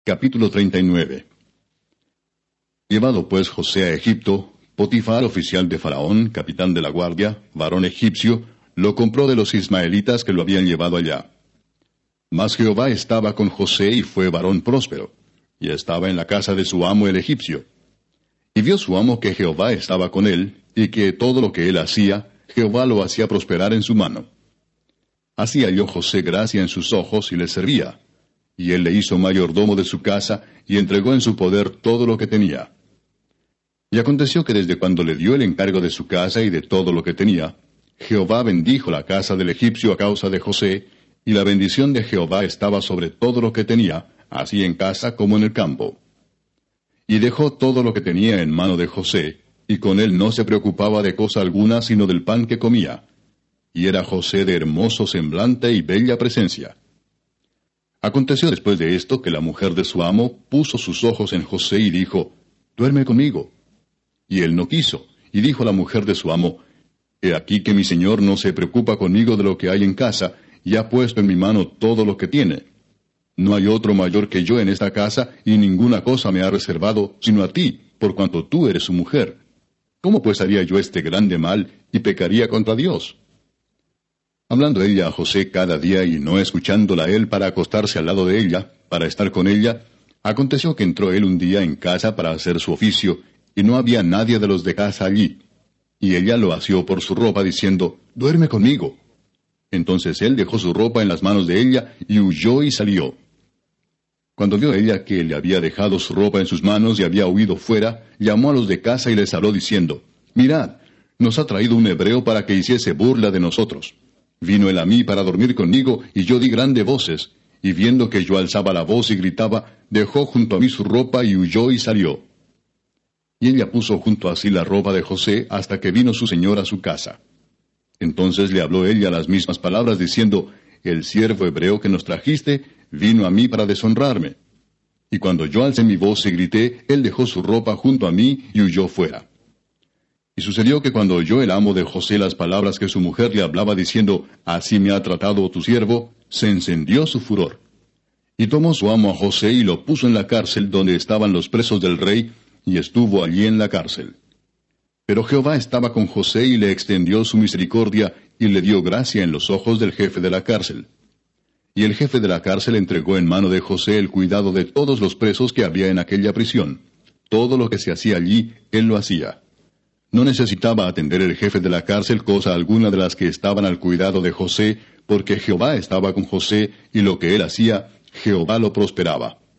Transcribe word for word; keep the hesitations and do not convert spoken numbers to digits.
Capítulo treinta y nueve. Llevado pues José a Egipto, Potifar, oficial de Faraón, capitán de la guardia, varón egipcio, lo compró de los ismaelitas que lo habían llevado allá. Mas Jehová estaba con José y fue varón próspero, y estaba en la casa de su amo el egipcio. Y vio su amo que Jehová estaba con él, y que todo lo que él hacía, Jehová lo hacía prosperar en su mano. Así halló José gracia en sus ojos y le servía. Y él le hizo mayordomo de su casa, y entregó en su poder todo lo que tenía. Y aconteció que desde cuando le dio el encargo de su casa y de todo lo que tenía, Jehová bendijo la casa del egipcio a causa de José, y la bendición de Jehová estaba sobre todo lo que tenía, así en casa como en el campo. Y dejó todo lo que tenía en mano de José, y con él no se preocupaba de cosa alguna sino del pan que comía. Y era José de hermoso semblante y bella presencia. Aconteció después de esto que la mujer de su amo puso sus ojos en José y dijo, «Duerme conmigo». Y él no quiso, y dijo la mujer de su amo, «He aquí que mi señor no se preocupa conmigo de lo que hay en casa, y ha puesto en mi mano todo lo que tiene. No hay otro mayor que yo en esta casa, y ninguna cosa me ha reservado, sino a ti, por cuanto tú eres su mujer. ¿Cómo pues haría yo este grande mal, y pecaría contra Dios?» Hablando ella a José cada día y no escuchándola él para acostarse al lado de ella, para estar con ella, aconteció que entró él un día en casa para hacer su oficio, y no había nadie de los de casa allí. Y ella lo asió por su ropa, diciendo, «Duerme conmigo». Entonces él dejó su ropa en las manos de ella, y huyó y salió. Cuando vio ella que le había dejado su ropa en sus manos y había huido fuera, llamó a los de casa y les habló diciendo, «Mirad, nos ha traído un hebreo para que hiciese burla de nosotros. Vino él a mí para dormir conmigo, y yo di grandes voces, y viendo que yo alzaba la voz y gritaba, dejó junto a mí su ropa y huyó y salió». Y ella puso junto a sí la ropa de José hasta que vino su señor a su casa. Entonces le habló ella las mismas palabras, diciendo, «El siervo hebreo que nos trajiste vino a mí para deshonrarme». Y cuando yo alcé mi voz y grité, él dejó su ropa junto a mí y huyó fuera. Y sucedió que cuando oyó el amo de José las palabras que su mujer le hablaba diciendo, «Así me ha tratado tu siervo», se encendió su furor. Y tomó su amo a José y lo puso en la cárcel donde estaban los presos del rey, y estuvo allí en la cárcel. Pero Jehová estaba con José y le extendió su misericordia, y le dio gracia en los ojos del jefe de la cárcel. Y el jefe de la cárcel entregó en mano de José el cuidado de todos los presos que había en aquella prisión. Todo lo que se hacía allí, él lo hacía. No necesitaba atender el jefe de la cárcel cosa alguna de las que estaban al cuidado de José, porque Jehová estaba con José, y lo que él hacía, Jehová lo prosperaba.